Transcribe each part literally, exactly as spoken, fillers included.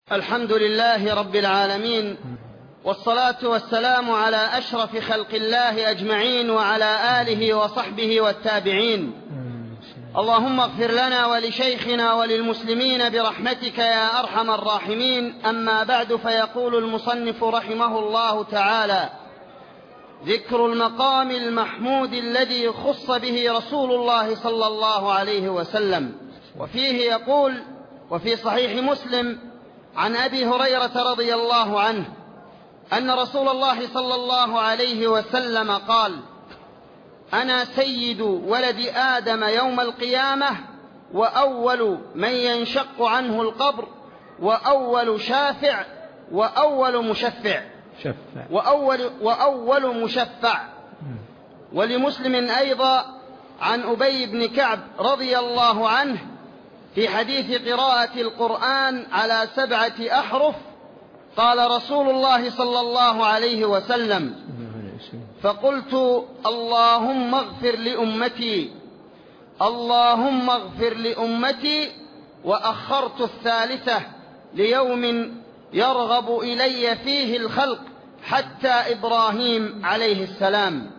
الحمد لله رب العالمين، والصلاة والسلام على أشرف خلق الله أجمعين وعلى آله وصحبه والتابعين. اللهم اغفر لنا ولشيخنا وللمسلمين برحمتك يا أرحم الراحمين. أما بعد، فيقول المصنف رحمه الله تعالى: ذكر المقام المحمود الذي خص به رسول الله صلى الله عليه وسلم. وفيه يقول: وفي صحيح مسلم عن أبي هريرة رضي الله عنه أن رسول الله صلى الله عليه وسلم قال: أنا سيد ولد آدم يوم القيامة، وأول من ينشق عنه القبر، وأول شافع، وأول مشفع شفع وأول, وأول مشفع. ولمسلم أيضا عن أبي بن كعب رضي الله عنه في حديث قراءة القرآن على سبعة أحرف: قال رسول الله صلى الله عليه وسلم: فقلت اللهم اغفر لأمتي، اللهم اغفر لأمتي، وأخرت الثالثة ليوم يرغب إلي فيه الخلق حتى إبراهيم عليه السلام.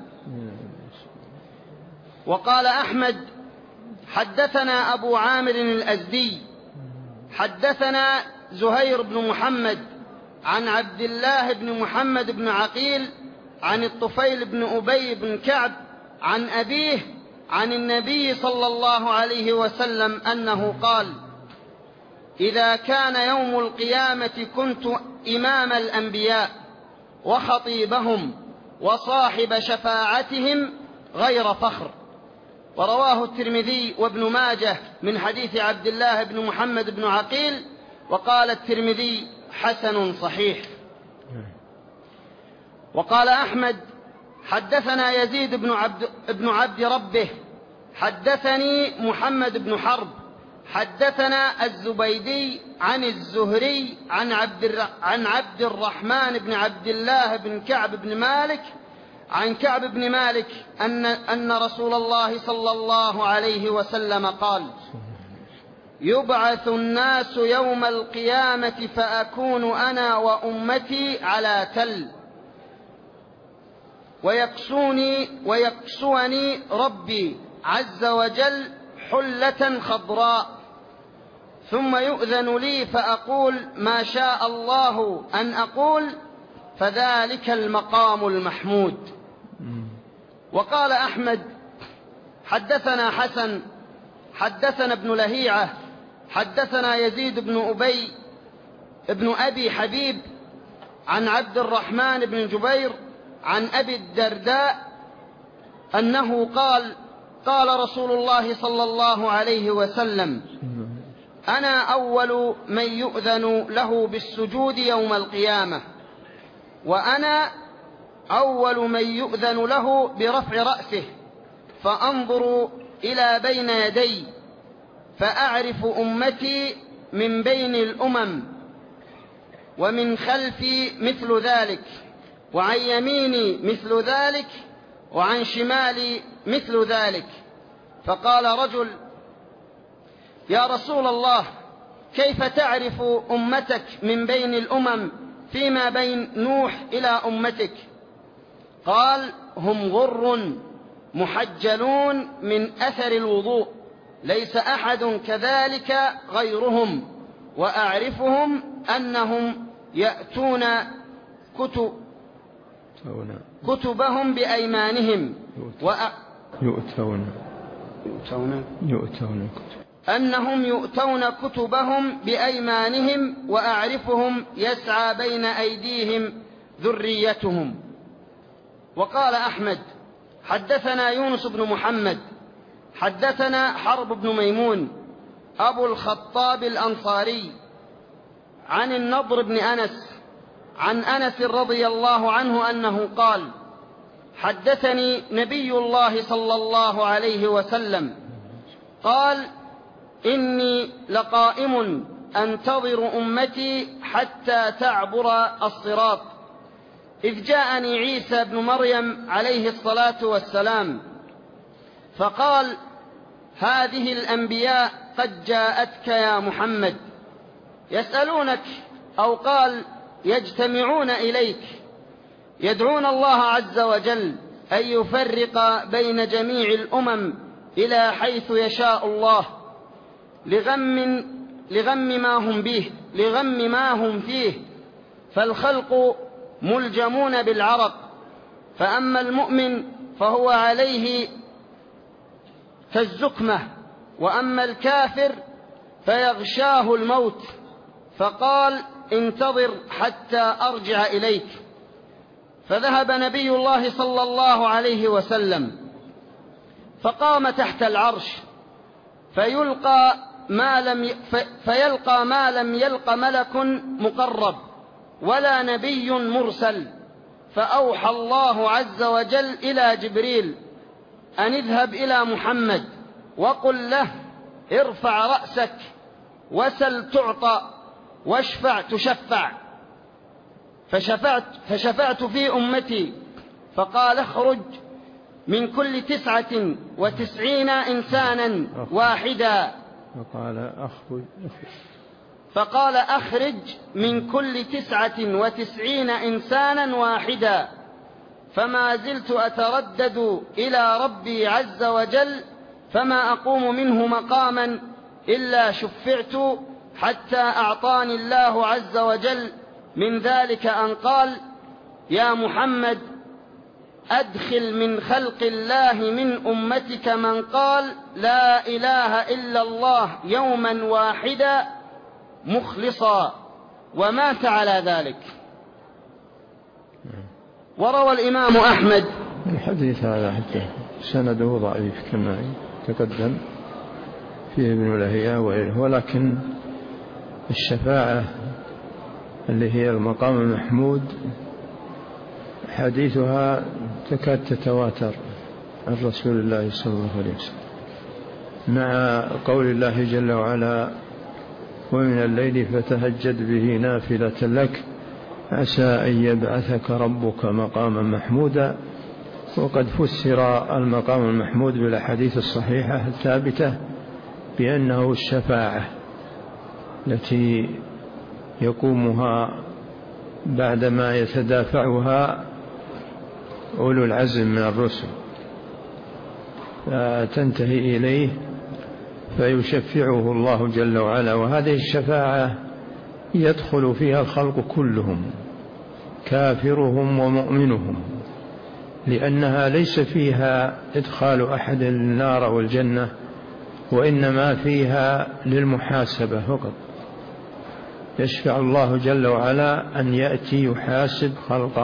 وقال أحمد: حدثنا أبو عامر الأزدي حدثنا زهير بن محمد عن عبد الله بن محمد بن عقيل عن الطفيل بن أبي بن كعب عن أبيه عن النبي صلى الله عليه وسلم أنه قال: إذا كان يوم القيامة كنت إمام الأنبياء وخطيبهم وصاحب شفاعتهم غير فخر. ورواه الترمذي وابن ماجه من حديث عبد الله بن محمد بن عقيل، وقال الترمذي: حسن صحيح. وقال أحمد: حدثنا يزيد بن عبد, بن عبد ربه حدثني محمد بن حرب حدثنا الزبيدي عن الزهري عن عبد, عن عبد الرحمن بن عبد الله بن كعب بن مالك عن كعب بن مالك أن, أن رسول الله صلى الله عليه وسلم قال: يبعث الناس يوم القيامة فأكون أنا وأمتي على تل، ويكسوني ويكسوني ربي عز وجل حلة خضراء، ثم يؤذن لي فأقول ما شاء الله أن أقول، فذلك المقام المحمود. وقال أحمد: حدثنا حسن حدثنا ابن لهيعة حدثنا يزيد بن أبي ابن أبي حبيب عن عبد الرحمن بن جبير عن أبي الدرداء أنه قال: قال رسول الله صلى الله عليه وسلم: أنا أول من يؤذن له بالسجود يوم القيامة، وأنا أول من يؤذن له برفع رأسه فأنظر إلى بين يدي فأعرف أمتي من بين الأمم، ومن خلفي مثل ذلك، وعن يميني مثل ذلك، وعن شمالي مثل ذلك. فقال رجل: يا رسول الله، كيف تعرف أمتك من بين الأمم فيما بين نوح إلى أمتك؟ قال: هم غر محجلون من أثر الوضوء، ليس أحد كذلك غيرهم، وأعرفهم أنهم يأتون كتب كتبهم بأيمانهم يؤتون يؤتون يؤتون أنهم يؤتون كتبهم بأيمانهم، وأعرفهم يسعى بين أيديهم ذريتهم. وقال أحمد: حدثنا يونس بن محمد حدثنا حرب بن ميمون أبو الخطاب الأنصاري عن النضر بن أنس عن أنس رضي الله عنه أنه قال: حدثني نبي الله صلى الله عليه وسلم قال: إني لقائم أنتظر أمتي حتى تعبر الصراط، إذ جاءني عيسى بن مريم عليه الصلاة والسلام فقال: هذه الأنبياء قد جاءتك يا محمد، يسألونك أو قال يجتمعون إليك يدعون الله عز وجل أن يفرق بين جميع الأمم إلى حيث يشاء الله لغم, لغم ما هم به لغم ما هم فيه، فالخلق ملجمون بالعرق، فأما المؤمن فهو عليه كالزكمة، وأما الكافر فيغشاه الموت. فقال انتظر حتى أرجع إليك. فذهب نبي الله صلى الله عليه وسلم فقام تحت العرش فيلقى ما لم ي... فيلقى ما لم يلق ملك مقرب ولا نبي مرسل، فأوحى الله عز وجل إلى جبريل أن اذهب إلى محمد وقل له ارفع رأسك وسل تعطى واشفع تشفع. فشفعت, فشفعت في أمتي. فقال اخرج من كل تسعة وتسعين إنسانا واحدا. فقال أخرج فقال أخرج من كل تسعة وتسعين إنسانا واحدا. فما زلت أتردد إلى ربي عز وجل فما أقوم منه مقاما إلا شفعت، حتى أعطاني الله عز وجل من ذلك أن قال يا محمد أدخل من خلق الله من أمتك من قال لا إله إلا الله يوما واحدا مخلصا ومات على ذلك. وروى الإمام أحمد الحديث هذا حتى سنده ضعيف كما تقدم فيه ابن لهيعة وغيره، ولكن الشفاعة اللي هي المقام المحمود حديثها تكاد تتواتر عن رسول الله صلى الله عليه وسلم، مع قول الله جل وعلا ومن الليل فتهجد به نافلة لك عسى أن يبعثك ربك مقاما محمودا. وقد فسر المقام المحمود بالأحاديث الصحيحة الثابتة بأنه الشفاعة التي يقومها بعدما يتدافعها أولو العزم من الرسل، فتنتهي إليه فيشفعه الله جل وعلا. وهذه الشفاعة يدخل فيها الخلق كلهم كافرهم ومؤمنهم، لأنها ليس فيها إدخال أحد النار والجنة، وإنما فيها للمحاسبة فقط. يشفع الله جل وعلا أن يأتي يحاسب خلقه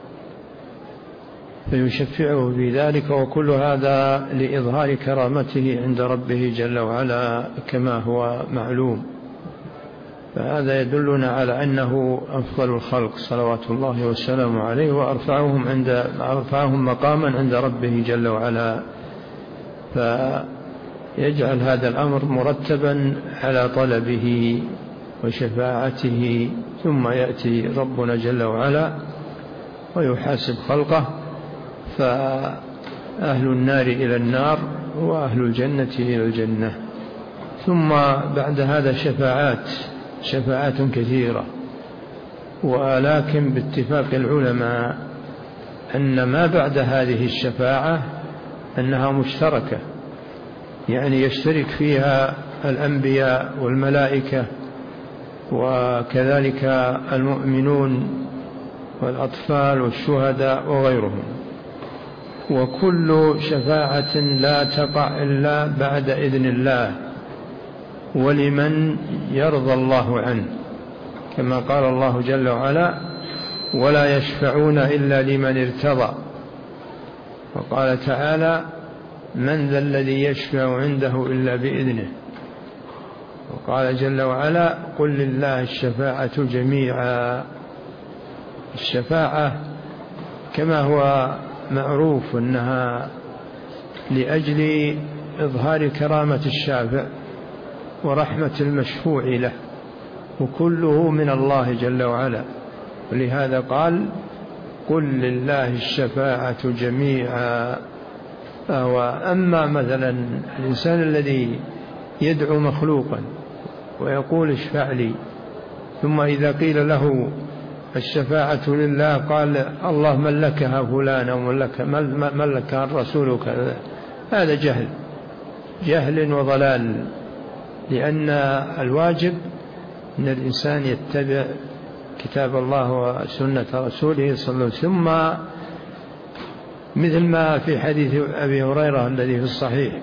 فيشفعه في ذلك، وكل هذا لإظهار كرامته عند ربه جل وعلا كما هو معلوم. فهذا يدلنا على أنه أفضل الخلق صلوات الله وسلامه عليه، وأرفعهم, عند أرفعهم مقاما عند ربه جل وعلا. فيجعل هذا الأمر مرتبا على طلبه وشفاعته، ثم يأتي ربنا جل وعلا ويحاسب خلقه، فأهل النار إلى النار وأهل الجنة إلى الجنة. ثم بعد هذا شفاعات شفاعات كثيرة، ولكن باتفاق العلماء أن ما بعد هذه الشفاعة أنها مشتركة، يعني يشترك فيها الأنبياء والملائكة وكذلك المؤمنون والأطفال والشهداء وغيرهم. وكل شفاعة لا تقع إلا بعد إذن الله ولمن يرضى الله عنه، كما قال الله جل وعلا ولا يشفعون إلا لمن ارتضى. وقال تعالى من ذا الذي يشفع عنده إلا بإذنه. وقال جل وعلا قل لله الشفاعة جميعا. الشفاعة كما هو معروف أنها لأجل إظهار كرامة الشافع ورحمة المشفوع له، وكله من الله جل وعلا. ولهذا قال قل لله الشفاعة جميعا. وأما مثلا الإنسان الذي يدعو مخلوقا ويقول اشفع لي، ثم إذا قيل له الشفاعة لله قال الله ملكها فلان أو ملك ملكها الرسول كذا. هذا جهل جهل وضلال، لأن الواجب أن الإنسان يتبع كتاب الله وسنة رسوله صلى الله عليه وسلم. ثم مثل ما في حديث أبي هريرة الذي في الصحيح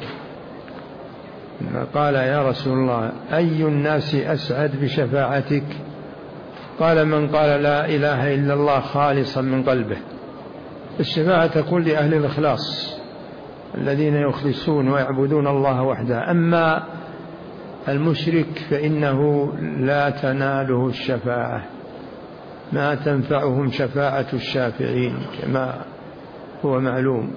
قال يا رسول الله أي الناس أسعد بشفاعتك؟ قال من قال لا إله إلا الله خالصا من قلبه. الشفاعة تكون لأهل الإخلاص الذين يخلصون ويعبدون الله وحده. أما المشرك فإنه لا تناله الشفاعة، ما تنفعهم شفاعة الشافعين كما هو معلوم.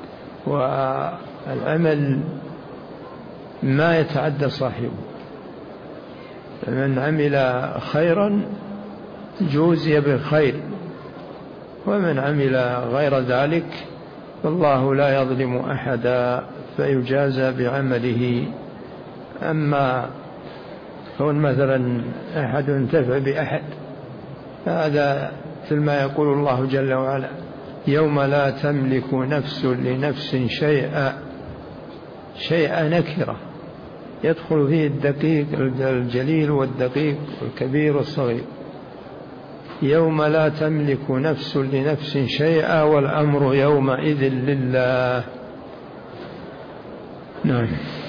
والعمل ما يتعدى صاحبه، من عمل خيرا جوزي بالخير، ومن عمل غير ذلك فالله لا يظلم أحدا فيجازى بعمله. أما كون مثلا أحد ينتفع بأحد، هذا مثل ما يقول الله جل وعلا يوم لا تملك نفس لنفس شيئا. شيئا نكرة يدخل فيه الدقيق الجليل والدقيق والكبير والصغير. يوم لا تملك نفس لنفس شيئا والأمر يومئذ لله. نعم.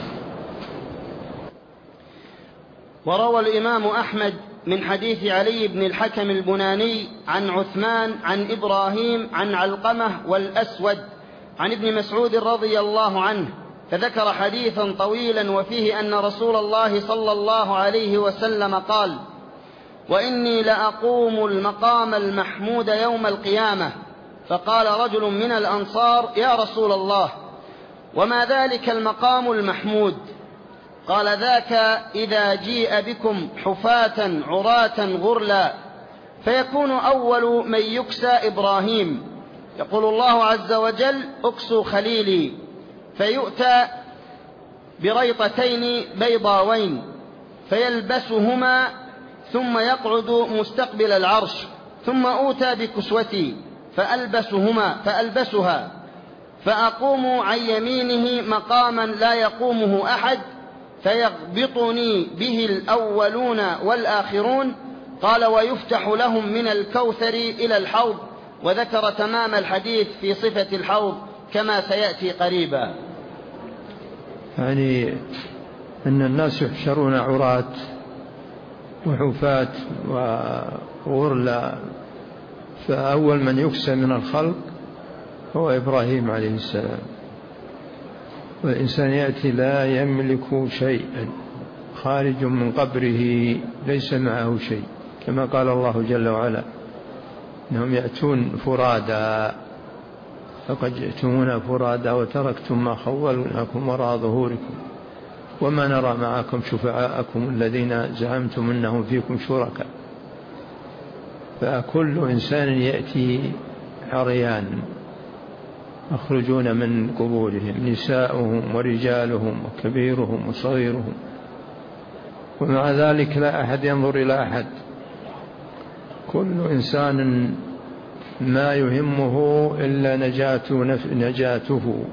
وروى الإمام أحمد من حديث علي بن الحكم البناني عن عثمان عن إبراهيم عن علقمة والأسود عن ابن مسعود رضي الله عنه، فذكر حديثا طويلا وفيه أن رسول الله صلى الله عليه وسلم قال: وإني لأقوم المقام المحمود يوم القيامة. فقال رجل من الأنصار: يا رسول الله، وما ذلك المقام المحمود؟ قال: ذاك إذا جيء بكم حفاة عراة غرلا، فيكون أول من يكسى إبراهيم، يقول الله عز وجل: اكسوا خليلي، فيؤتى بريطتين بيضاوين فيلبسهما ثم يقعد مستقبل العرش، ثم أوتى بكسوتي فألبسهما فألبسها فأقوم عن يمينه مقاما لا يقومه أحد، فيغبطني به الأولون والآخرون. قال: ويفتح لهم من الكوثر إلى الحوض. وذكر تمام الحديث في صفة الحوض كما سيأتي قريبا. يعني أن الناس يحشرون عراة وحفاة وغرلا، فأول من يكسى من الخلق هو إبراهيم عليه السلام. والإنسان يأتي لا يملك شيئا، خارج من قبره ليس معه شيء، كما قال الله جل وعلا: إنهم يأتون فرادا فقد جئتمونا فرادا وتركتم ما خولناكم وراء ظهوركم وما نرى معكم شفعاءكم الذين زعمتم أنهم فيكم شركاء. فكل إنسان يأتي عريان، يخرجون من قبورهم نساؤهم ورجالهم وكبيرهم وصغيرهم، ومع ذلك لا أحد ينظر إلى أحد. كل إنسان ما يهمه إلا نجاته, نجاته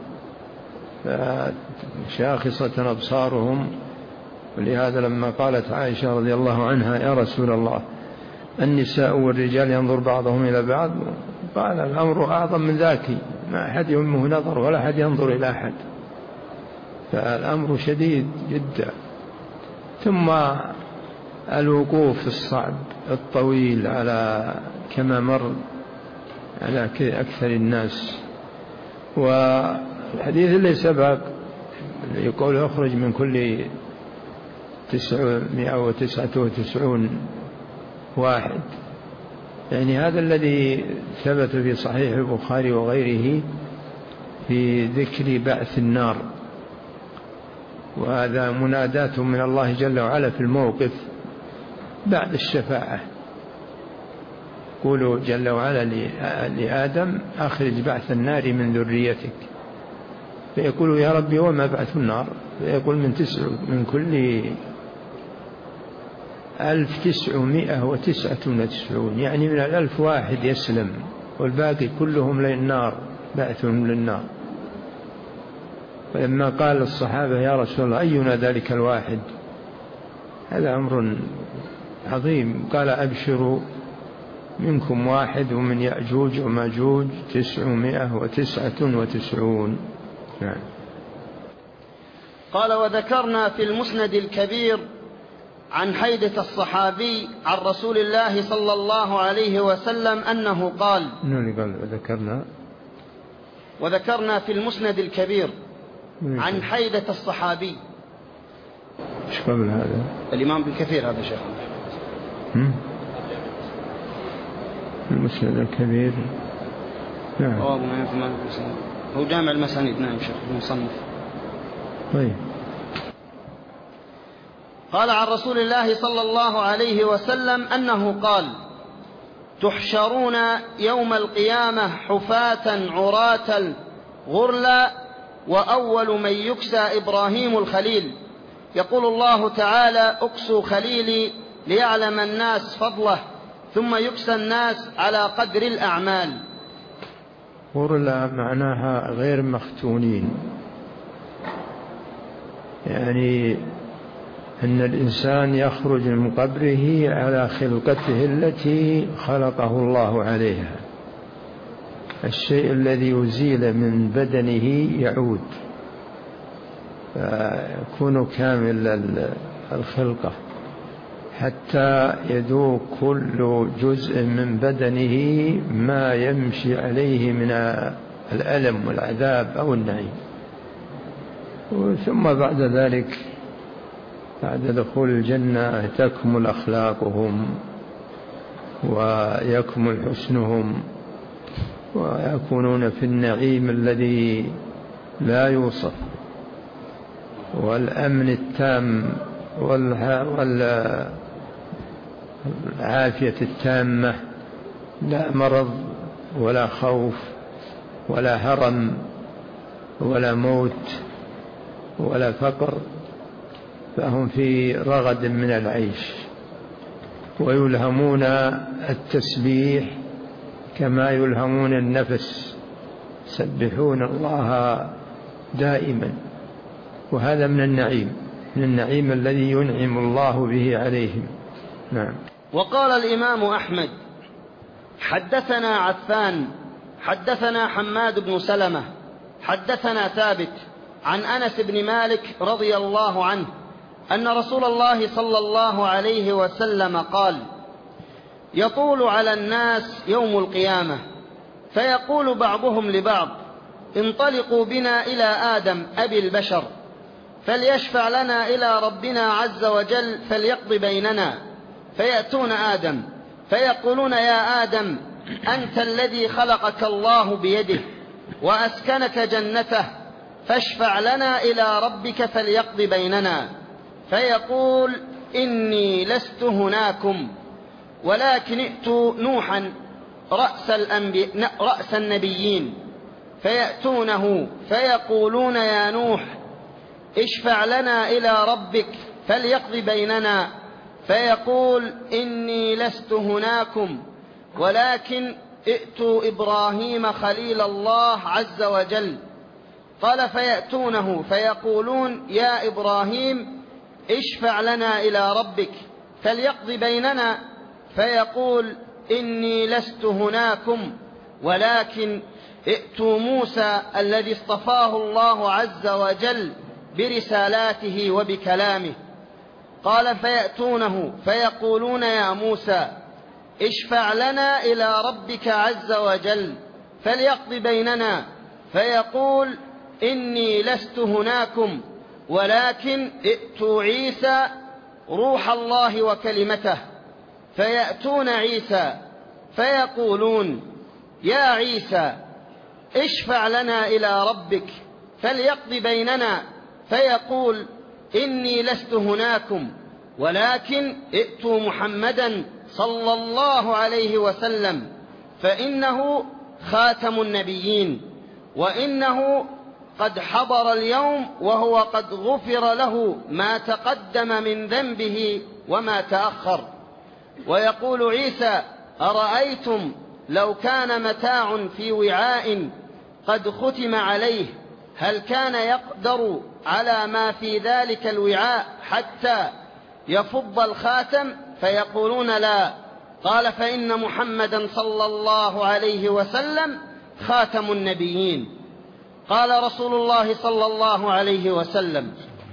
شاخصة أبصارهم. ولهذا لما قالت عائشة رضي الله عنها: يا رسول الله، النساء والرجال ينظر بعضهم إلى بعض، قال: الأمر أعظم من ذاك، ما أحد يهمه نظر ولا أحد ينظر إلى أحد، فالأمر شديد جدا. ثم الوقوف الصعب الطويل على كما مر على أكثر الناس. والحديث اللي سبق يقول: يخرج من كل تسعمائة وتسعة وتسعون واحد، يعني هذا الذي ثبت في صحيح البخاري وغيره في ذكر بعث النار. وهذا منادات من الله جل وعلا في الموقف بعد الشفاعة. قولوا جل وعلا لآدم: أخرج بعث النار من ذريتك. فيقول: يا ربي وما بعث النار؟ فيقول: من تسع من كل ألف تسعمائة وتسعة وتسعون، يعني من الألف واحد يسلم والباقي كلهم للنار، بعثهم للنار. فلما قال الصحابة يا رسول الله أينا ذلك الواحد، هذا أمر عظيم، قال أبشروا منكم واحد ومن يأجوج وماجوج تسعمائة وتسعة وتسعون. نعم. قال وذكرنا في المسند الكبير عن حيدة الصحابي عن رسول الله صلى الله عليه وسلم أنه قال قال وذكرنا وذكرنا في المسند الكبير عن حيدة الصحابي. ايش قبل هذا؟ الإمام ابن كثير هذا شيخ. المسند الكبير. نعم. هو جامع المسانيد. نعم شيخ المصنف. طيب. قال عن رسول الله صلى الله عليه وسلم أنه قال تحشرون يوم القيامة حفاة عراة غرلا وأول من يكسى إبراهيم الخليل. يقول الله تعالى اكسوا خليلي ليعلم الناس فضله ثم يكسى الناس على قدر الأعمال. غرلا معناها غير مختونين، يعني أن الإنسان يخرج من قبره على خلقته التي خلقه الله عليها، الشيء الذي يزيل من بدنه يعود فيكون كامل الخلقة حتى يذوق كل جزء من بدنه ما يمشي عليه من الألم والعذاب أو النعيم. ثم بعد ذلك بعد دخول الجنة تكمل أخلاقهم ويكمل حسنهم ويكونون في النعيم الذي لا يوصف والأمن التام والعافية التامة، لا مرض ولا خوف ولا هرم ولا موت ولا فقر، فهم في رغد من العيش ويلهمون التسبيح كما يلهمون النفس، يسبحون الله دائما، وهذا من النعيم من النعيم الذي ينعم الله به عليهم. نعم. وقال الإمام أحمد حدثنا عفان حدثنا حماد بن سلمة حدثنا ثابت عن أنس بن مالك رضي الله عنه أن رسول الله صلى الله عليه وسلم قال يطول على الناس يوم القيامة فيقول بعضهم لبعض انطلقوا بنا إلى آدم أبي البشر فليشفع لنا إلى ربنا عز وجل فليقض بيننا، فيأتون آدم فيقولون يا آدم أنت الذي خلقك الله بيده وأسكنك جنته فاشفع لنا إلى ربك فليقض بيننا، فيقول إني لست هناكم ولكن ائتوا نوحا رأس, رأس النبيين فيأتونه فيقولون يا نوح اشفع لنا إلى ربك فليقض بيننا، فيقول إني لست هناكم ولكن ائتوا إبراهيم خليل الله عز وجل. قال فيأتونه فيقولون يا إبراهيم اشفع لنا إلى ربك فليقض بيننا، فيقول إني لست هناكم ولكن ائتوا موسى الذي اصطفاه الله عز وجل برسالاته وبكلامه. قال فيأتونه فيقولون يا موسى اشفع لنا إلى ربك عز وجل فليقض بيننا، فيقول إني لست هناكم ولكن ائتوا عيسى روح الله وكلمته، فيأتون عيسى فيقولون يا عيسى اشفع لنا إلى ربك فليقض بيننا، فيقول إني لست هناكم ولكن ائتوا محمدا صلى الله عليه وسلم فإنه خاتم النبيين وإنه قد حضر اليوم وهو قد غفر له ما تقدم من ذنبه وما تأخر. ويقول عيسى: أرأيتم لو كان متاع في وعاء قد ختم عليه هل كان يقدر على ما في ذلك الوعاء حتى يفض الخاتم؟ فيقولون: لا. قال: فإن محمدا صلى الله عليه وسلم خاتم النبيين. قال رسول الله صلى الله عليه وسلم: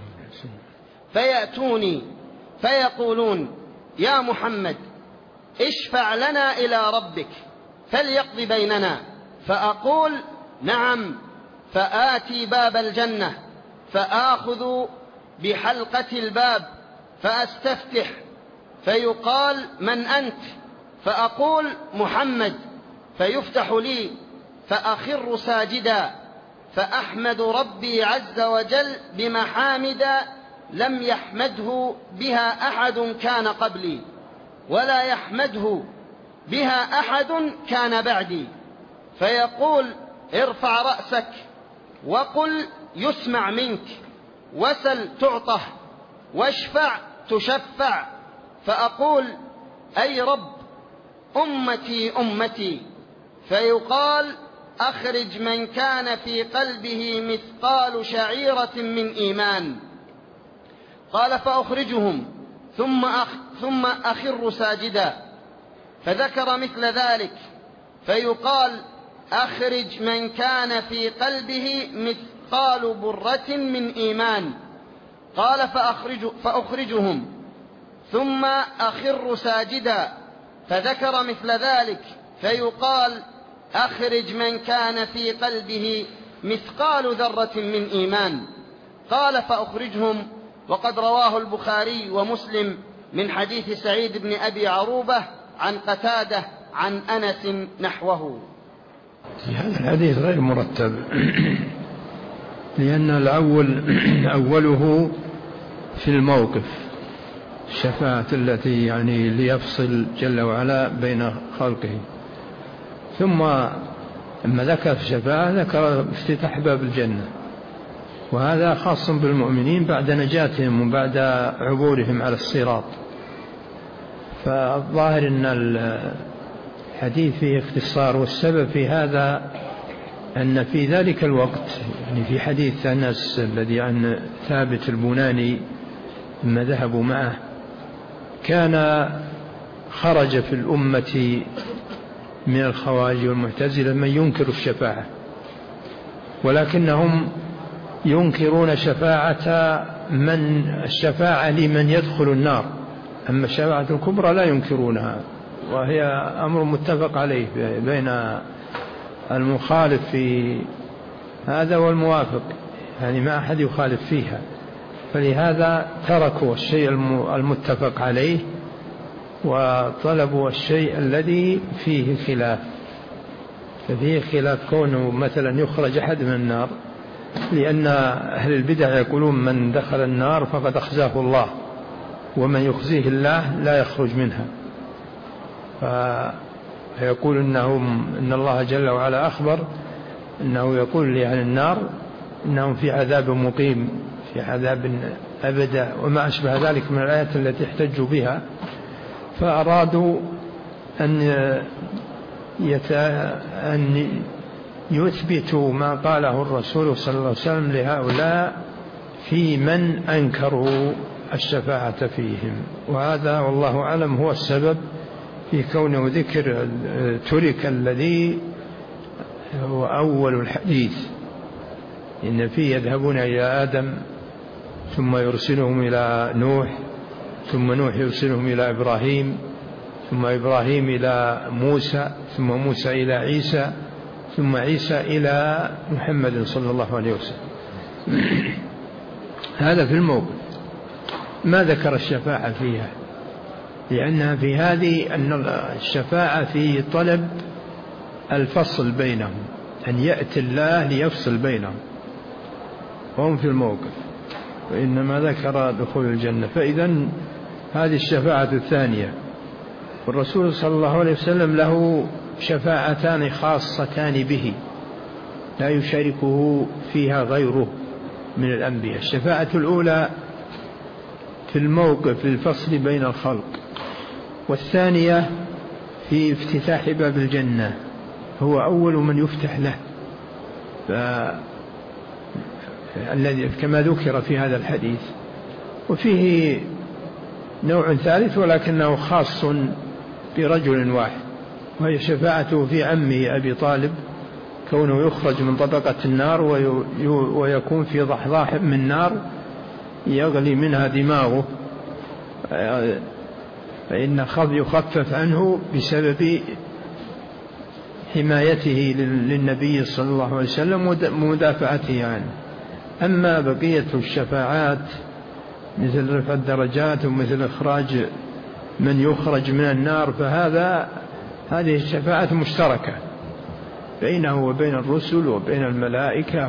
فيأتوني فيقولون: يا محمد اشفع لنا إلى ربك فليقض بيننا. فأقول: نعم. فآتي باب الجنة فآخذ بحلقة الباب فأستفتح، فيقال: من أنت؟ فأقول: محمد. فيفتح لي فأخر ساجدا فأحمد ربي عز وجل بمحامد لم يحمده بها أحد كان قبلي ولا يحمده بها أحد كان بعدي. فيقول: ارفع رأسك وقل يسمع منك، وسل تعطه، واشفع تشفع. فأقول: أي رب، أمتي أمتي. فيقال: أخرج من كان في قلبه مثقال شعيرة من إيمان. قال: فأخرجهم ثم, أخ ثم أخر ساجدا. فذكر مثل ذلك. فيقال: أخرج من كان في قلبه مثقال برة من إيمان. قال: فأخرج فأخرجهم ثم أخر ساجدا. فذكر مثل ذلك. فيقال: أخرج من كان في قلبه مثقال ذرة من إيمان. قال: فأخرجهم. وقد رواه البخاري ومسلم من حديث سعيد بن أبي عروبة عن قتادة عن أنس نحوه. هذا الحديث غير مرتب لأن الأول أوله في الموقف الشفاعة التي يعني ليفصل جل وعلا بين خلقه، ثم لما ذكر الشفاعة ذكر افتتاح باب الجنة، وهذا خاص بالمؤمنين بعد نجاتهم وبعد عبورهم على الصراط. فالظاهر أن الحديث فيه اختصار، والسبب في هذا أن في ذلك الوقت يعني في حديث أنس الذي عن ثابت البناني لما ذهبوا معه كان خرج في الأمة من الخوارج والمعتزلة من ينكر الشفاعة، ولكنهم ينكرون شفاعة من الشفاعة لمن يدخل النار، أما الشفاعة الكبرى لا ينكرونها، وهي أمر متفق عليه بين المخالف في هذا والموافق، يعني ما أحد يخالف فيها، فلهذا تركوا الشيء المتفق عليه وطلبوا الشيء الذي فيه خلاف. ففيه خلاف كونه مثلا يخرج أحد من النار، لأن أهل البدع يقولون من دخل النار فقد أخزاه الله، ومن يخزيه الله لا يخرج منها. فيقول إنهم إن الله جل وعلا أخبر إنه يقول لأهل النار إنهم في عذاب مقيم، في عذاب أبدا، وما أشبه ذلك من الآيات التي احتجوا بها. فأرادوا أن أن يثبتوا ما قاله الرسول صلى الله عليه وسلم لهؤلاء في من أنكروا الشفاعة فيهم، وهذا والله أعلم هو السبب في كونه ذكر ترك الذي هو أول الحديث، إن فيه يذهبون إلى آدم ثم يرسلهم إلى نوح، ثم نوح يرسلهم إلى إبراهيم، ثم إبراهيم إلى موسى، ثم موسى إلى عيسى، ثم عيسى إلى محمد صلى الله عليه وسلم. هذا في الموقف ما ذكر الشفاعة فيها، لأنها في هذه أن الشفاعة في طلب الفصل بينهم، أن يأتي الله ليفصل بينهم وهم في الموقف، وإنما ذكر دخول الجنة. فإذن هذه الشفاعة الثانية. والرسول صلى الله عليه وسلم له شفاعتان خاصتان به، لا يشاركه فيها غيره من الأنبياء. الشفاعة الأولى في الموقف للفصل بين الخلق، والثانية في افتتاح باب الجنة، هو أول من يفتح له الذي كما ذكر في هذا الحديث. وفيه نوع ثالث ولكنه خاص برجل واحد، وهي شفاعته في عمه أبي طالب، كونه يخرج من طبقة النار ويكون في ضحضاح من نار يغلي منها دماغه، فإن يخفف عنه بسبب حمايته للنبي صلى الله عليه وسلم ومدافعته عنه. أما بقية الشفاعات مثل رفع الدرجات ومثل إخراج من يخرج من النار، فهذا هذه الشفاعة مشتركة بينه وبين الرسل وبين الملائكة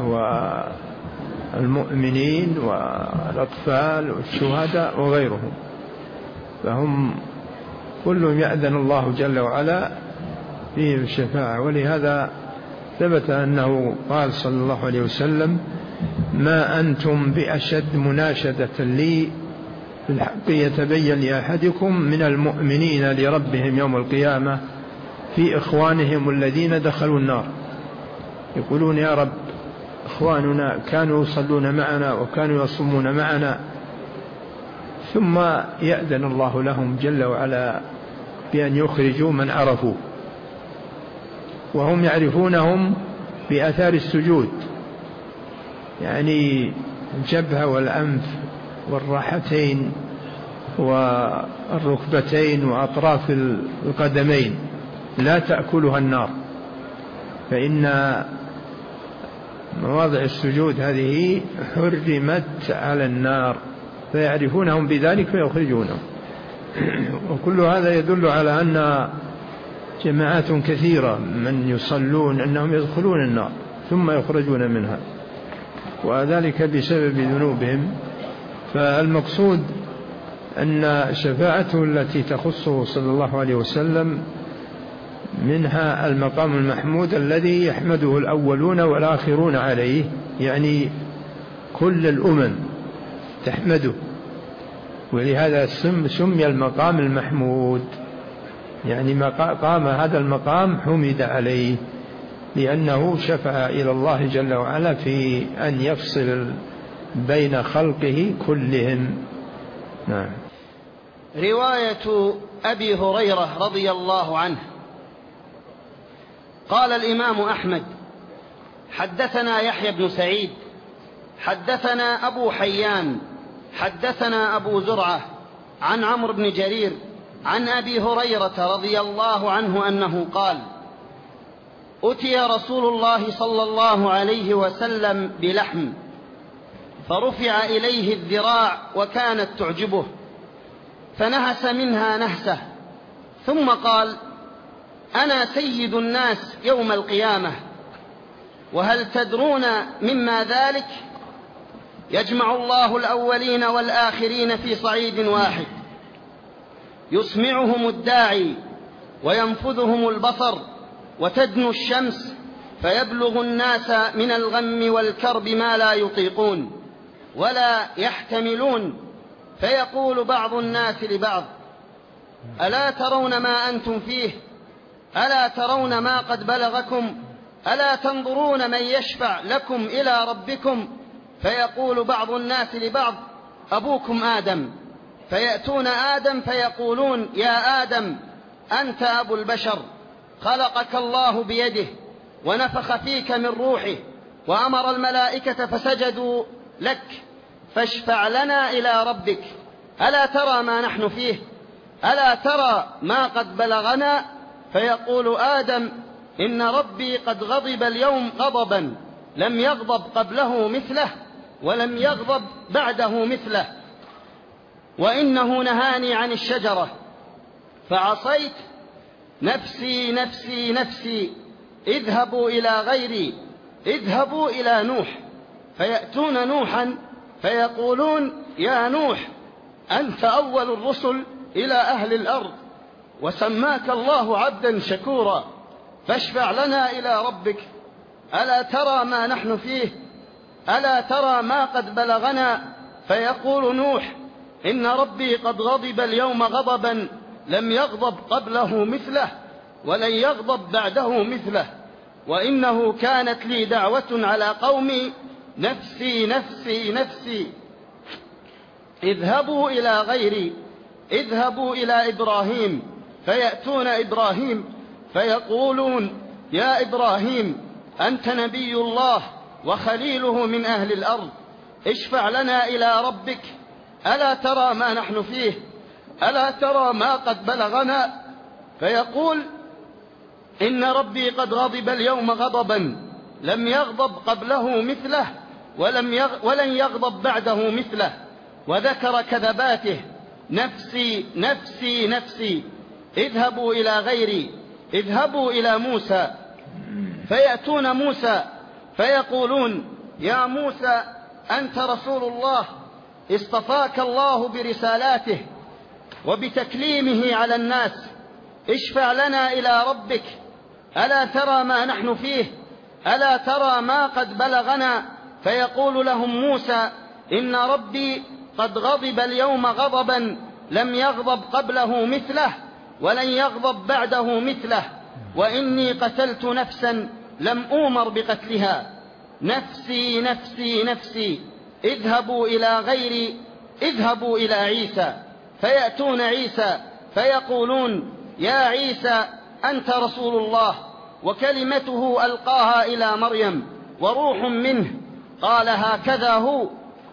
والمؤمنين والأطفال والشهداء وغيرهم، فهم كلهم يأذن الله جل وعلا فيه الشفاعة. ولهذا ثبت أنه قال صلى الله عليه وسلم: ما أنتم بأشد مناشدة لي في الحق يتبين لأحدكم من المؤمنين لربهم يوم القيامة في إخوانهم الذين دخلوا النار، يقولون: يا رب، إخواننا كانوا يصلون معنا وكانوا يصومون معنا، ثم يأذن الله لهم جل وعلا بأن يخرجوا من عرفوا، وهم يعرفونهم بآثار السجود، يعني الجبهة والأنف والراحتين والركبتين وأطراف القدمين لا تأكلها النار، فإن مواضع السجود هذه حرمت على النار، فيعرفونهم بذلك فيخرجونهم. وكل هذا يدل على أن جماعات كثيرة من يصلون أنهم يدخلون النار ثم يخرجون منها، وذلك بسبب ذنوبهم. فالمقصود أن شفاعته التي تخصه صلى الله عليه وسلم منها المقام المحمود الذي يحمده الأولون والآخرون عليه، يعني كل الأمم تحمده، ولهذا سمي المقام المحمود، يعني قام هذا المقام حمد عليه لأنه شفع إلى الله جل وعلا في أن يفصل بين خلقه كلهم. نعم. رواية أبي هريرة رضي الله عنه قال الإمام أحمد: حدثنا يحيى بن سعيد حدثنا أبو حيان حدثنا أبو زرعة عن عمرو بن جرير عن أبي هريرة رضي الله عنه أنه قال: أتي رسول الله صلى الله عليه وسلم بلحم فرفع إليه الذراع وكانت تعجبه، فنهس منها نهسة، ثم قال: أنا سيد الناس يوم القيامة، وهل تدرون مما ذلك؟ يجمع الله الأولين والآخرين في صعيد واحد، يسمعهم الداعي وينفذهم البصر، وتدنو الشمس فيبلغ الناس من الغم والكرب ما لا يطيقون ولا يحتملون، فيقول بعض الناس لبعض: ألا ترون ما أنتم فيه؟ ألا ترون ما قد بلغكم؟ ألا تنظرون من يشفع لكم إلى ربكم؟ فيقول بعض الناس لبعض: أبوكم آدم. فيأتون آدم فيقولون: يا آدم، أنت أبو البشر، خلقك الله بيده ونفخ فيك من روحه وأمر الملائكة فسجدوا لك، فاشفع لنا إلى ربك. ألا ترى ما نحن فيه؟ ألا ترى ما قد بلغنا؟ فيقول آدم: إن ربي قد غضب اليوم غضبا لم يغضب قبله مثله ولم يغضب بعده مثله، وإنه نهاني عن الشجرة فعصيت، نفسي نفسي نفسي، اذهبوا إلى غيري، اذهبوا إلى نوح. فيأتون نوحا فيقولون: يا نوح، أنت أول الرسل إلى أهل الأرض، وسماك الله عبدا شكورا، فاشفع لنا إلى ربك. ألا ترى ما نحن فيه؟ ألا ترى ما قد بلغنا؟ فيقول نوح: إن ربي قد غضب اليوم غضبا لم يغضب قبله مثله ولن يغضب بعده مثله، وإنه كانت لي دعوة على قومي نفسي نفسي نفسي. اذهبوا إلى غيري، اذهبوا إلى إبراهيم. فيأتون إبراهيم فيقولون: يا إبراهيم، أنت نبي الله وخليله من أهل الأرض، اشفع لنا إلى ربك. ألا ترى ما نحن فيه؟ ألا ترى ما قد بلغنا؟ فيقول: إن ربي قد غضب اليوم غضبا لم يغضب قبله مثله ولم يغ ولن يغضب بعده مثله، وذكر كذباته: نفسي نفسي نفسي. اذهبوا إلى غيري، اذهبوا إلى موسى. فيأتون موسى فيقولون: يا موسى، أنت رسول الله، اصطفاك الله برسالاته وبتكليمه على الناس، اشفع لنا إلى ربك. ألا ترى ما نحن فيه؟ ألا ترى ما قد بلغنا؟ فيقول لهم موسى: إن ربي قد غضب اليوم غضبا لم يغضب قبله مثله ولن يغضب بعده مثله، وإني قتلت نفسا لم أومر بقتلها، نفسي نفسي نفسي. اذهبوا إلى غيري، اذهبوا إلى عيسى. فيأتون عيسى فيقولون: يا عيسى، أنت رسول الله وكلمته ألقاها إلى مريم وروح منه، قال: هكذا هو،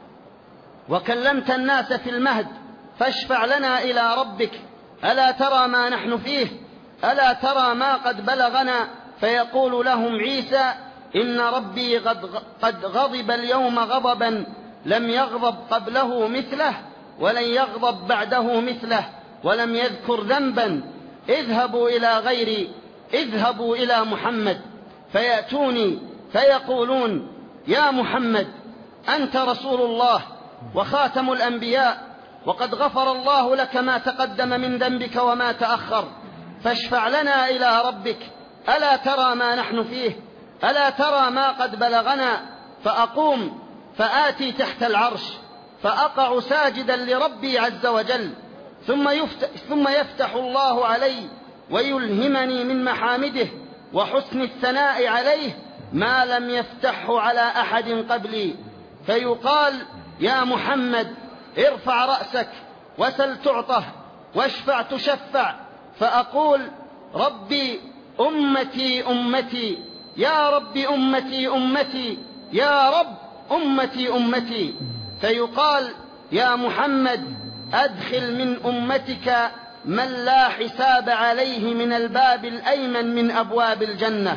وكلمت الناس في المهد، فاشفع لنا إلى ربك. ألا ترى ما نحن فيه؟ ألا ترى ما قد بلغنا؟ فيقول لهم عيسى: إن ربي قد غضب اليوم غضبا لم يغضب قبله مثله ولن يغضب بعده مثله، ولم يذكر ذنبا. اذهبوا إلى غيري، اذهبوا إلى محمد. فيأتوني فيقولون: يا محمد، أنت رسول الله وخاتم الأنبياء، وقد غفر الله لك ما تقدم من ذنبك وما تأخر، فاشفع لنا إلى ربك. ألا ترى ما نحن فيه؟ ألا ترى ما قد بلغنا؟ فأقوم فآتي تحت العرش فأقع ساجدا لربي عز وجل، ثم يفتح, ثم يفتح الله علي ويلهمني من محامده وحسن الثناء عليه ما لم يفتحه على أحد قبلي، فيقال: يا محمد، ارفع رأسك وسل تعطه واشفع تشفع. فأقول: ربي أمتي أمتي، يا رب أمتي أمتي، يا رب أمتي أمتي. فيقال: يا محمد، أدخل من أمتك من لا حساب عليه من الباب الأيمن من أبواب الجنة،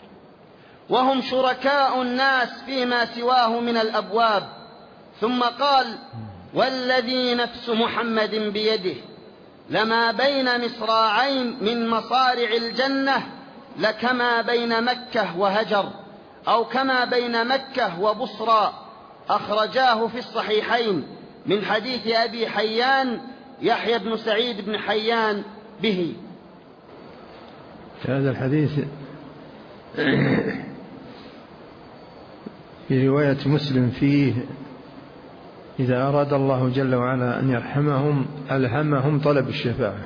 وهم شركاء الناس فيما سواه من الأبواب. ثم قال: والذي نفس محمد بيده لما بين مصراعين من مصارع الجنة لكما بين مكة وهجر، أو كما بين مكة وبصرى. أخرجاه في الصحيحين من حديث أبي حيان يحيى بن سعيد بن حيان به. هذا الحديث في رواية مسلم فيه: إذا أراد الله جل وعلا أن يرحمهم ألهمهم طلب الشفاعة،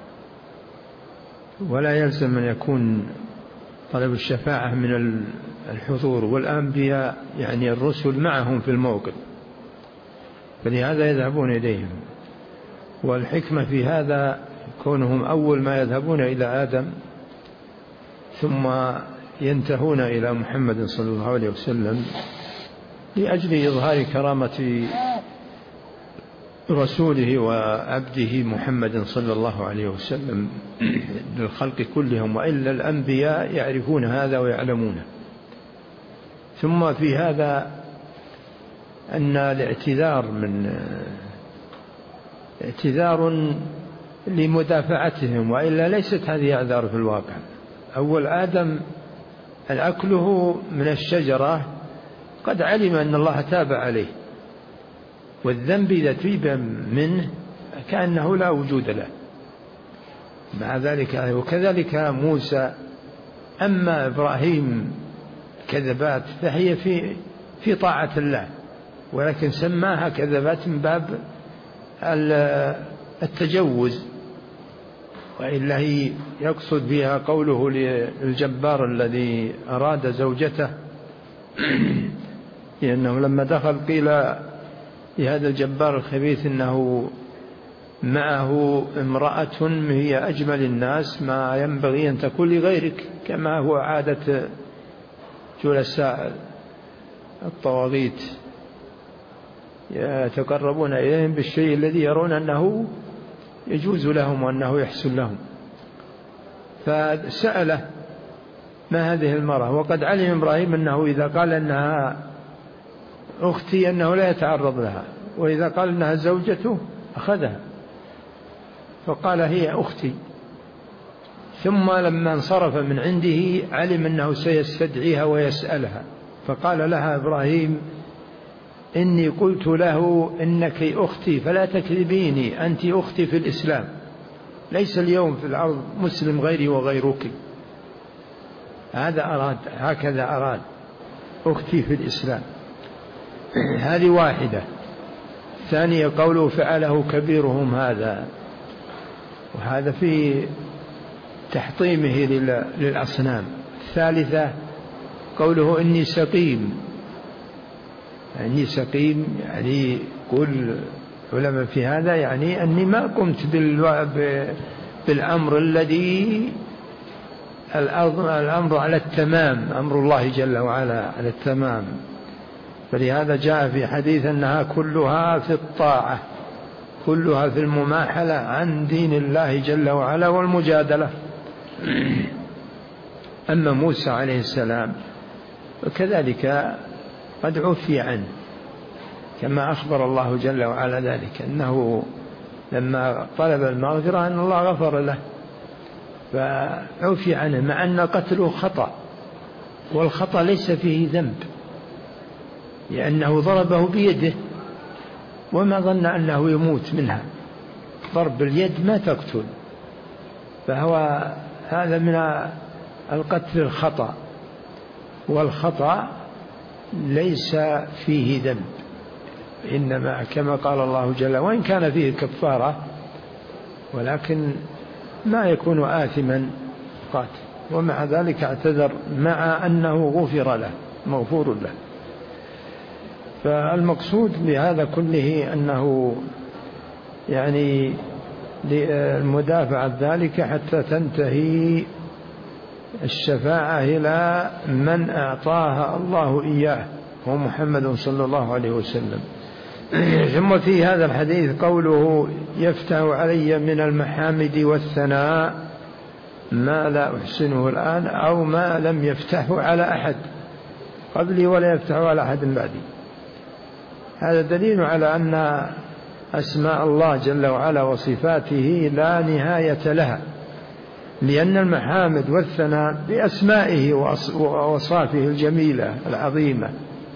ولا يلزم أن يكون طلب الشفاعة من الحضور، والأنبياء يعني الرسل معهم في الموقف، فلهذا يذهبون إليهم. والحكمة في هذا كونهم أول ما يذهبون إلى آدم ثم ينتهون إلى محمد صلى الله عليه وسلم لأجل إظهار كرامة رسوله وعبده محمد صلى الله عليه وسلم للخلق كلهم، وإلا الأنبياء يعرفون هذا ويعلمونه. ثم في هذا أن الاعتذار من اعتذار لمدافعتهم، وإلا ليست هذه اعذار في الواقع. أول آدم أكله من الشجرة قد علم أن الله تاب عليه، والذنب إذا تيب منه كأنه لا وجود له. مع ذلك وكذلك موسى. أما إبراهيم كذبات فهي في في طاعة الله، ولكن سماها كذبات من باب التجوز، وإلا هي يقصد بها قوله للجبار الذي أراد زوجته لأنه لما دخل قيل لهذا الجبار الخبيث إنه معه امرأة هي أجمل الناس، ما ينبغي أن تكون لغيرك، كما هو عادة جلساء الطواغيت يتقربون إليهم بالشيء الذي يرون أنه يجوز لهم وأنه يحسن لهم. فسأله ما هذه المرأة، وقد علم إبراهيم أنه إذا قال أنها أختي أنه لا يتعرض لها، وإذا قال أنها زوجته أخذها، فقال هي أختي. ثم لما انصرف من عنده علم أنه سيستدعيها ويسألها، فقال لها إبراهيم إني قلت له إنك أختي فلا تكذبيني، أنت أختي في الإسلام، ليس اليوم في الأرض مسلم غيري وغيرك. هذا أراد، هكذا أراد، أختي في الإسلام. هذه واحدة. ثانية قوله فعله كبيرهم هذا، وهذا في تحطيمه للأصنام. الثالثة قوله إني سقيم، يعني سقيم يعني كل علماء في هذا يعني أني ما قمت بالأمر الذي الأمر على التمام، أمر الله جل وعلا على التمام. فلهذا جاء في حديث أنها كلها في الطاعة، كلها في المماحلة عن دين الله جل وعلا والمجادلة. أما موسى عليه السلام وكذلك قد عفي عنه، كما أخبر الله جل وعلا ذلك، أنه لما طلب المغفرة أن الله غفر له فعفي عنه، مع أن قتله خطأ، والخطأ ليس فيه ذنب، لأنه ضربه بيده وما ظن أنه يموت منها، ضرب اليد ما تقتل، فهو هذا من القتل الخطأ، والخطأ ليس فيه ذنب، إنما كما قال الله جل، وإن كان فيه كفارة ولكن ما يكون آثما قاتل، ومع ذلك اعتذر مع أنه غفر له، مغفور له. فالمقصود بهذا كله أنه يعني لمدافعة ذلك حتى تنتهي الشفاعة إلى من أعطاها الله إياه، هو محمد صلى الله عليه وسلم. ثم في هذا الحديث قوله يفتح علي من المحامد والثناء ما لا أحسنه الآن، أو ما لم يفتحه على أحد قبلي ولا يفتحه على أحد بعدي. هذا دليل على أن أسماء الله جل وعلا وصفاته لا نهاية لها، لأن المحامد والثناء بأسمائه وأوصافه الجميلة العظيمة،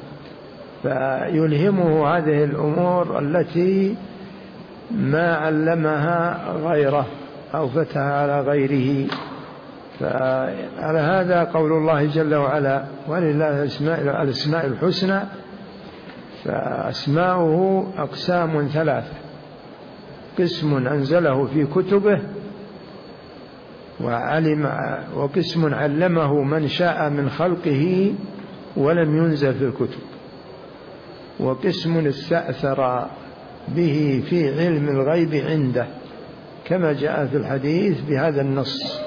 فيلهمه هذه الأمور التي ما علمها غيره أو فتها على غيره. فعلى هذا قول الله جل وعلا ولله الأسماء الحسنى، فأسماؤه أقسام ثلاثة: قسم أنزله في كتبه وعلم، وقسم علمه من شاء من خلقه ولم ينزل في الكتب، وقسم استأثر به في علم الغيب عنده، كما جاء في الحديث بهذا النص: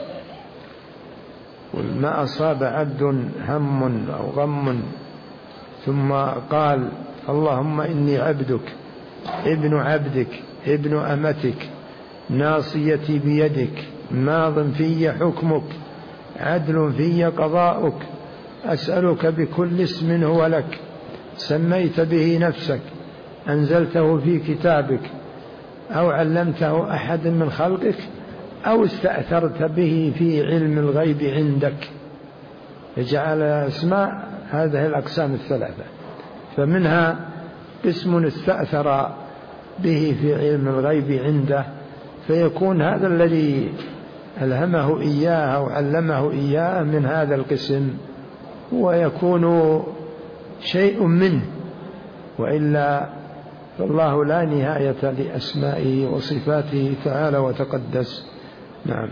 ما أصاب عبد هم أو غم ثم قال اللهم إني عبدك ابن عبدك ابن أمتك ناصيتي بيدك ماض في حكمك عدل في قضاؤك أسألك بكل اسم هو لك سميت به نفسك أنزلته في كتابك أو علمته أحد من خلقك أو استأثرت به في علم الغيب عندك. يجعل اسماء هذه الأقسام الثلاثة، فمنها قسم استأثر به في علم الغيب عنده، فيكون هذا الذي ألهمه إياه أو علمه إياه من هذا القسم، ويكون شيء منه، وإلا فالله لا نهاية لأسمائه وصفاته تعالى وتقدس. نعم.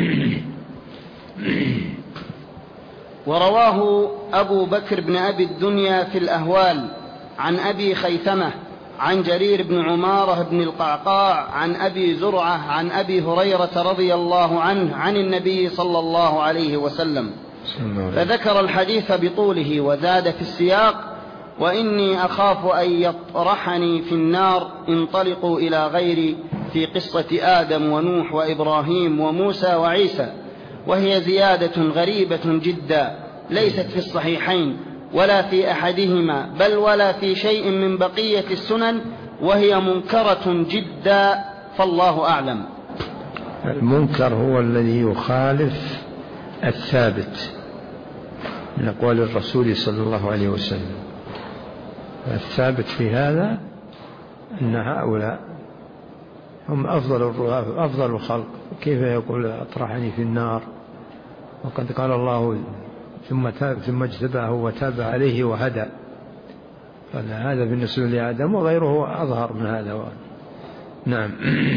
ورواه أبو بكر بن أبي الدنيا في الأهوال عن أبي خيثمة عن جرير بن عمارة بن القعقاع عن أبي زرعة عن أبي هريرة رضي الله عنه عن النبي صلى الله عليه وسلم، فذكر الحديث بطوله وزاد في السياق: وإني أخاف أن يطرحني في النار، انطلقوا إلى غيري، في قصة آدم ونوح وإبراهيم وموسى وعيسى، وهي زيادة غريبة جدا ليست في الصحيحين ولا في أحدهما، بل ولا في شيء من بقية السنن، وهي منكرة جدا، فالله أعلم. المنكر هو الذي يخالف الثابت من أقوال الرسول صلى الله عليه وسلم. الثابت في هذا أن هؤلاء هم أفضل أفضل الخلق، كيف يقول أطرحني في النار وقد قال الله ثم تاب ثم اجتباه وتاب عليه وهدى؟ فهذا بالنسبة لآدم، وغيره أظهر من هذا. نعم.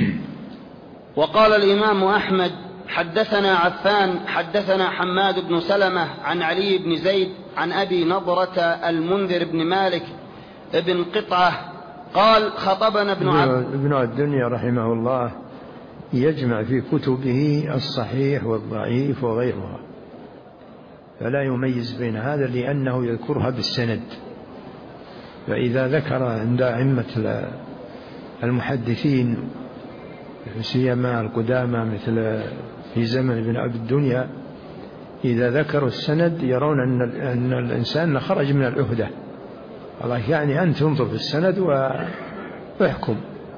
وقال الإمام أحمد: حدثنا عفان حدثنا حماد بن سلمة عن علي بن زيد عن أبي نضرة المنذر بن مالك ابن قطعة قال: خطبنا ابن عبد ابن الدنيا رحمه الله يجمع في كتبه الصحيح والضعيف وغيرها، فلا يميز بين هذا لأنه يذكرها بالسند. فإذا ذكر عند أئمة المحدثين سيما القدامى مثل في زمن ابن عبد الدنيا، إذا ذكروا السند يرون أن الإنسان خرج من العهدة. الله يعني أن تنظر في السند ويحكم.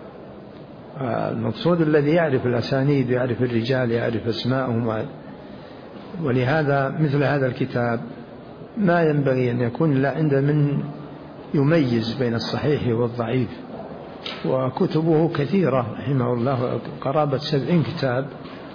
المقصود الذي يعرف الأسانيد، يعرف الرجال، يعرف أسماءهم. ولهذا مثل هذا الكتاب ما ينبغي أن يكون لا عند من يميز بين الصحيح والضعيف. وكتبه كثيرة رحمه الله، قرابة سبعين كتاب،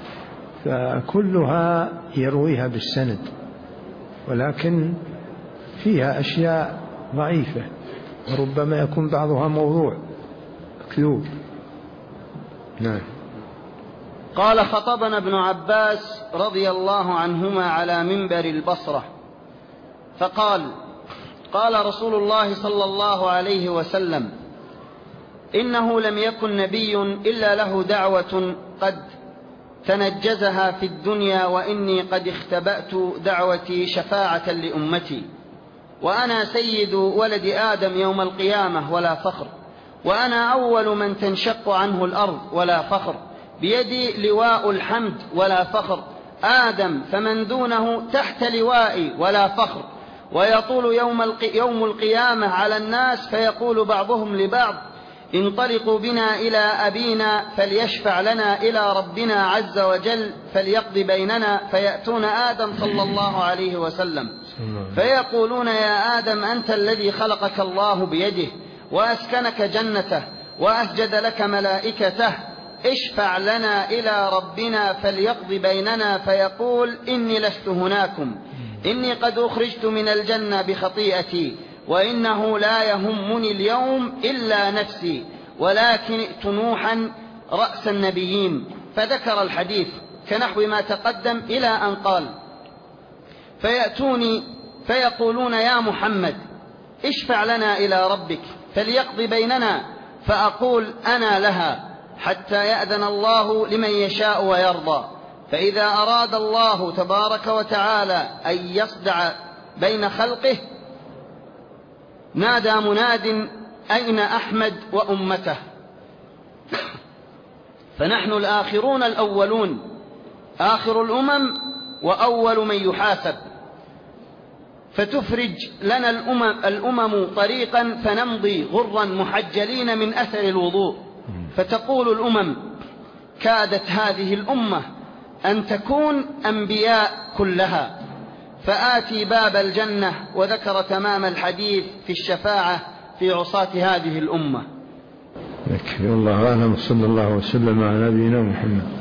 فكلها يرويها بالسند، ولكن فيها أشياء ضعيفة، وربما يكون بعضها موضوع كذوب. نعم. قال: خطبنا ابن عباس رضي الله عنهما على منبر البصرة فقال: قال رسول الله صلى الله عليه وسلم: إنه لم يكن نبي إلا له دعوة قد تنجزها في الدنيا، وإني قد اختبأت دعوتي شفاعة لأمتي، وأنا سيد ولد آدم يوم القيامة ولا فخر، وأنا أول من تنشق عنه الأرض ولا فخر، بيدي لواء الحمد ولا فخر، آدم فمن دونه تحت لوائي ولا فخر، ويطول يوم, القي يوم القيامة على الناس، فيقول بعضهم لبعض: انطلقوا بنا إلى أبينا فليشفع لنا إلى ربنا عز وجل فليقضي بيننا، فيأتون آدم صلى الله عليه وسلم فيقولون: يا آدم أنت الذي خلقك الله بيده وأسكنك جنته وأسجد لك ملائكته، اشفع لنا إلى ربنا فليقضي بيننا. فيقول: إني لست هناكم، إني قد أخرجت من الجنة بخطيئتي، وإنه لا يهمني اليوم إلا نفسي، ولكن ائت نوحا رأس النبيين. فذكر الحديث كنحو ما تقدم إلى أن قال: فيأتوني فيقولون: يا محمد اشفع لنا إلى ربك فليقضي بيننا، فأقول: أنا لها، حتى يأذن الله لمن يشاء ويرضى. فإذا أراد الله تبارك وتعالى أن يصدع بين خلقه نادى مناد: أين أحمد وأمته؟ فنحن الآخرون الأولون، آخر الأمم وأول من يحاسب، فتفرج لنا الأمم, الأمم طريقا فنمضي غرا محجلين من أثر الوضوء، فتقول الأمم: كادت هذه الأمة أن تكون أنبياء كلها، فآتي باب الجنة. وذكر تمام الحديث في الشفاعة في عصاة هذه الأمة. والله أعلم، صلى الله وسلم على نبينا محمد.